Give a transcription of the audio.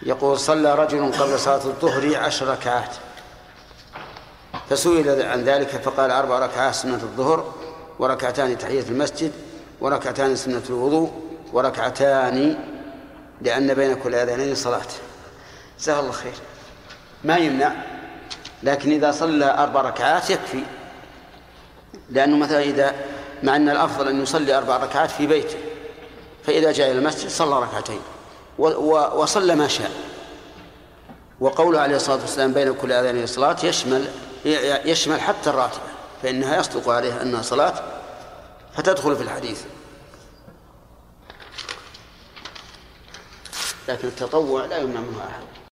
يقول: صلى رجل قبل صلاة الظهر 10 ركعات، فسئل عن ذلك فقال: 4 ركعات سنة الظهر، وركعتان تحية المسجد، وركعتان سنة الوضوء، وركعتان لأن بين كل أذانين صلاة. جزاه الله خير. ما يمنع، لكن إذا صلى 4 ركعات يكفي، لأنه مثلا مع أن الأفضل أن يصلي 4 ركعات في بيته، فإذا جاء إلى المسجد صلى ركعتين وصلى ما شاء. وقوله عليه الصلاة والسلام بين كل أذانين صلاة يشمل حتى الراتبة، فإنها يصدق عليها أنها صلاة فتدخل في الحديث. لكن التطوع لا يمنع منه أحد.